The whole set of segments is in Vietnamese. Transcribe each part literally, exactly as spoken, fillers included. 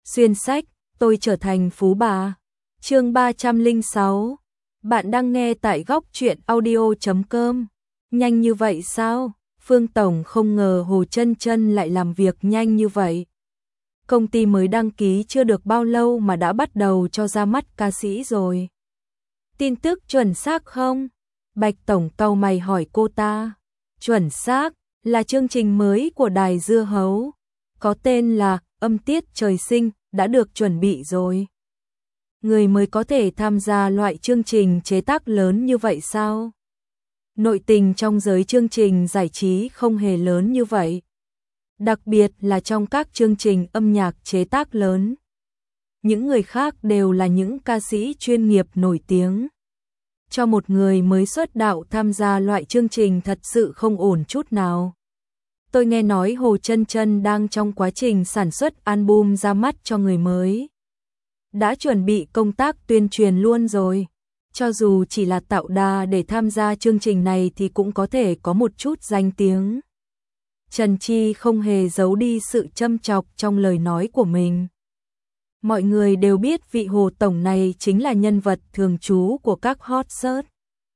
Xuyên sách, tôi trở thành phú bà. Chương ba trăm lẻ sáu. Bạn đang nghe tại góc truyện audio chấm com. Nhanh như vậy sao? Phương Tổng không ngờ Hồ Chân Chân lại làm việc nhanh như vậy. Công ty mới đăng ký chưa được bao lâu mà đã bắt đầu cho ra mắt ca sĩ rồi. Tin tức chuẩn xác không? Bạch Tổng cau mày hỏi cô ta. Chuẩn xác, là chương trình mới của Đài Dưa Hấu. Có tên là Âm Tiết Trời Sinh, đã được chuẩn bị rồi. Người mới có thể tham gia loại chương trình chế tác lớn như vậy sao? Nội tình trong giới chương trình giải trí không hề lớn như vậy. Đặc biệt là trong các chương trình âm nhạc chế tác lớn. Những người khác đều là những ca sĩ chuyên nghiệp nổi tiếng. Cho một người mới xuất đạo tham gia loại chương trình thật sự không ổn chút nào. Tôi nghe nói Hồ Chân Chân đang trong quá trình sản xuất album ra mắt cho người mới. Đã chuẩn bị công tác tuyên truyền luôn rồi. Cho dù chỉ là tạo đà để tham gia chương trình này thì cũng có thể có một chút danh tiếng. Trần Chi không hề giấu đi sự châm chọc trong lời nói của mình. Mọi người đều biết vị Hồ Tổng này chính là nhân vật thường trú của các hot search.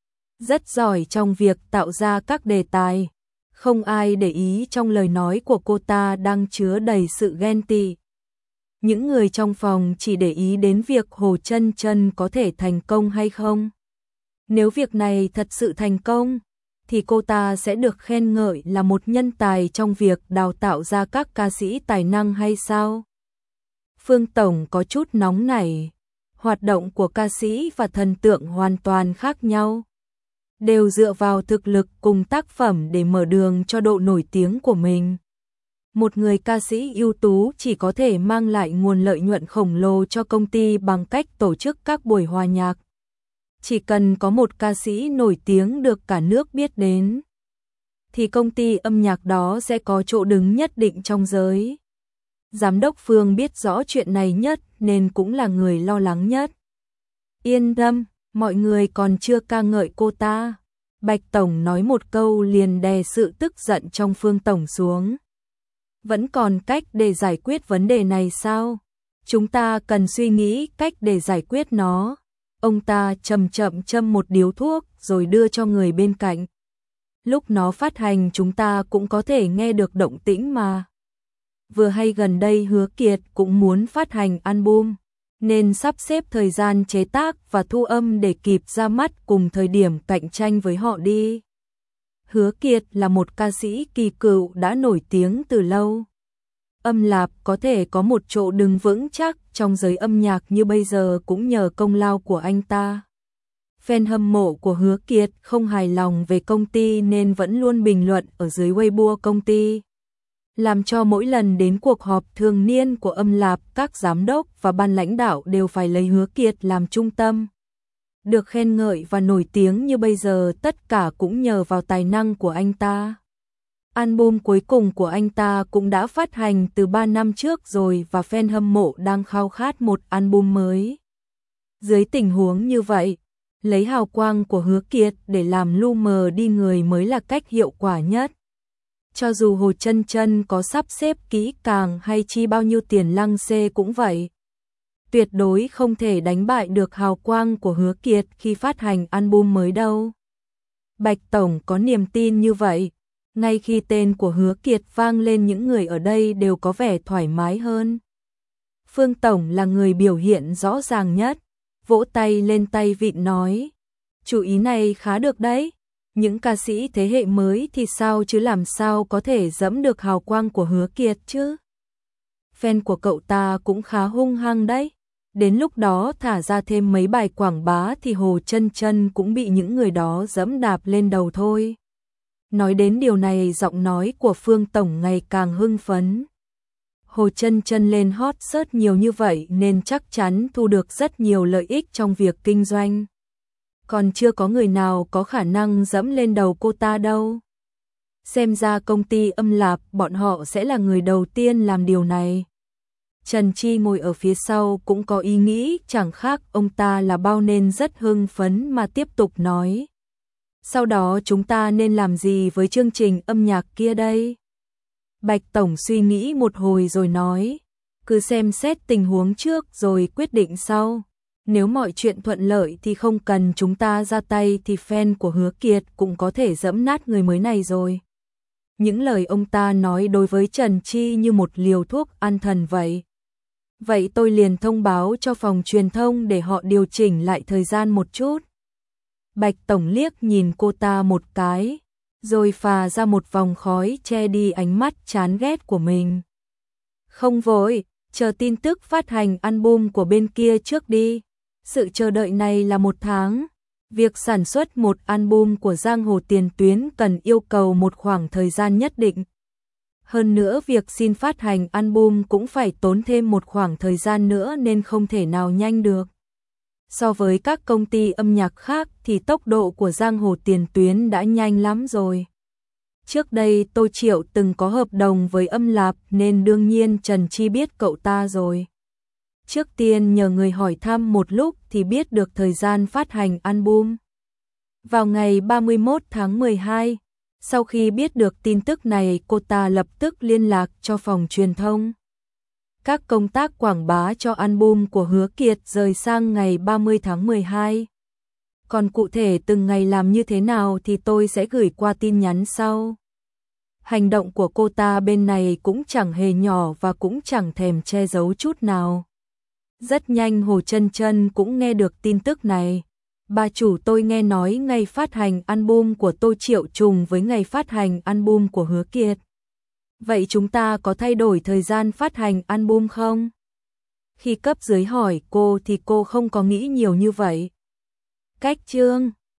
Rất giỏi trong việc tạo ra các đề tài. Không ai để ý trong lời nói của cô ta đang chứa đầy sự ghen tị. Những người trong phòng chỉ để ý đến việc Hồ Chân Chân có thể thành công hay không. Nếu việc này thật sự thành công, thì cô ta sẽ được khen ngợi là một nhân tài trong việc đào tạo ra các ca sĩ tài năng hay sao? Phương Tổng có chút nóng nảy. Hoạt động của ca sĩ và thần tượng hoàn toàn khác nhau. Đều dựa vào thực lực cùng tác phẩm để mở đường cho độ nổi tiếng của mình. Một người ca sĩ ưu tú chỉ có thể mang lại nguồn lợi nhuận khổng lồ cho công ty bằng cách tổ chức các buổi hòa nhạc. Chỉ cần có một ca sĩ nổi tiếng được cả nước biết đến, thì công ty âm nhạc đó sẽ có chỗ đứng nhất định trong giới. Giám đốc Phương biết rõ chuyện này nhất nên cũng là người lo lắng nhất. Yên tâm, mọi người còn chưa ca ngợi cô ta. Bạch Tổng nói một câu liền đè sự tức giận trong Phương Tổng xuống. Vẫn còn cách để giải quyết vấn đề này sao? Chúng ta cần suy nghĩ cách để giải quyết nó. Ông ta chậm chậm châm một điếu thuốc rồi đưa cho người bên cạnh. Lúc nó phát hành chúng ta cũng có thể nghe được động tĩnh mà. Vừa hay gần đây Hứa Kiệt cũng muốn phát hành album, nên sắp xếp thời gian chế tác và thu âm để kịp ra mắt cùng thời điểm cạnh tranh với họ đi. Hứa Kiệt là một ca sĩ kỳ cựu đã nổi tiếng từ lâu. Âm Lạp có thể có một chỗ đứng vững chắc trong giới âm nhạc như bây giờ cũng nhờ công lao của anh ta. Fan hâm mộ của Hứa Kiệt không hài lòng về công ty nên vẫn luôn bình luận ở dưới Weibo công ty. Làm cho mỗi lần đến cuộc họp thường niên của Âm Lạp, các giám đốc và ban lãnh đạo đều phải lấy Hứa Kiệt làm trung tâm. Được khen ngợi và nổi tiếng như bây giờ tất cả cũng nhờ vào tài năng của anh ta. Album cuối cùng của anh ta cũng đã phát hành từ ba năm trước rồi và fan hâm mộ đang khao khát một album mới. Dưới tình huống như vậy, lấy hào quang của Hứa Kiệt để làm lu mờ đi người mới là cách hiệu quả nhất. Cho dù Hồ Chân Chân có sắp xếp kỹ càng hay chi bao nhiêu tiền lăng xê cũng vậy. Tuyệt đối không thể đánh bại được hào quang của Hứa Kiệt khi phát hành album mới đâu. Bạch Tổng có niềm tin như vậy. Ngay khi tên của Hứa Kiệt vang lên những người ở đây đều có vẻ thoải mái hơn. Phương Tổng là người biểu hiện rõ ràng nhất. Vỗ tay lên tay vịn nói. Chủ ý này khá được đấy. Những ca sĩ thế hệ mới thì sao chứ làm sao có thể dẫm được hào quang của Hứa Kiệt chứ? Fan của cậu ta cũng khá hung hăng đấy. Đến lúc đó thả ra thêm mấy bài quảng bá thì Hồ Chân Chân cũng bị những người đó dẫm đạp lên đầu thôi. Nói đến điều này giọng nói của Phương Tổng ngày càng hưng phấn. Hồ Chân Chân lên hot search nhiều như vậy nên chắc chắn thu được rất nhiều lợi ích trong việc kinh doanh. Còn chưa có người nào có khả năng dẫm lên đầu cô ta đâu. Xem ra công ty Âm Lạp bọn họ sẽ là người đầu tiên làm điều này. Trần Chi ngồi ở phía sau cũng có ý nghĩ chẳng khác ông ta là bao nên rất hưng phấn mà tiếp tục nói. Sau đó chúng ta nên làm gì với chương trình âm nhạc kia đây? Bạch Tổng suy nghĩ một hồi rồi nói. cứ xem xét tình huống trước rồi quyết định sau. Nếu mọi chuyện thuận lợi thì không cần chúng ta ra tay thì fan của Hứa Kiệt cũng có thể giẫm nát người mới này rồi. Những lời ông ta nói đối với Trần Chi như một liều thuốc an thần vậy. Vậy tôi liền thông báo cho phòng truyền thông để họ điều chỉnh lại thời gian một chút. Bạch Tổng liếc nhìn cô ta một cái, rồi phà ra một vòng khói che đi ánh mắt chán ghét của mình. Không vội, chờ tin tức phát hành album của bên kia trước đi. Sự chờ đợi này là một tháng. Việc sản xuất một album của Giang Hồ Tiền Tuyến cần yêu cầu một khoảng thời gian nhất định. Hơn nữa việc xin phát hành album cũng phải tốn thêm một khoảng thời gian nữa nên không thể nào nhanh được. So với các công ty âm nhạc khác thì tốc độ của Giang Hồ Tiền Tuyến đã nhanh lắm rồi. Trước đây Tô Triệu từng có hợp đồng với Âm Lạp nên đương nhiên Trần Chi biết cậu ta rồi. Trước tiên nhờ người hỏi thăm một lúc thì biết được thời gian phát hành album. Vào ngày ba mươi mốt tháng mười hai, sau khi biết được tin tức này cô ta lập tức liên lạc cho phòng truyền thông. Các công tác quảng bá cho album của Hứa Kiệt rời sang ngày ba mươi tháng mười hai. Còn cụ thể từng ngày làm như thế nào thì tôi sẽ gửi qua tin nhắn sau. Hành động của cô ta bên này cũng chẳng hề nhỏ và cũng chẳng thèm che giấu chút nào. Rất nhanh Hồ Chân Chân cũng nghe được tin tức này. Bà chủ, tôi nghe nói ngày phát hành album của Tô Triệu trùng với ngày phát hành album của Hứa Kiệt. Vậy chúng ta có thay đổi thời gian phát hành album không? Khi cấp dưới hỏi cô thì cô không có nghĩ nhiều như vậy. Cách chương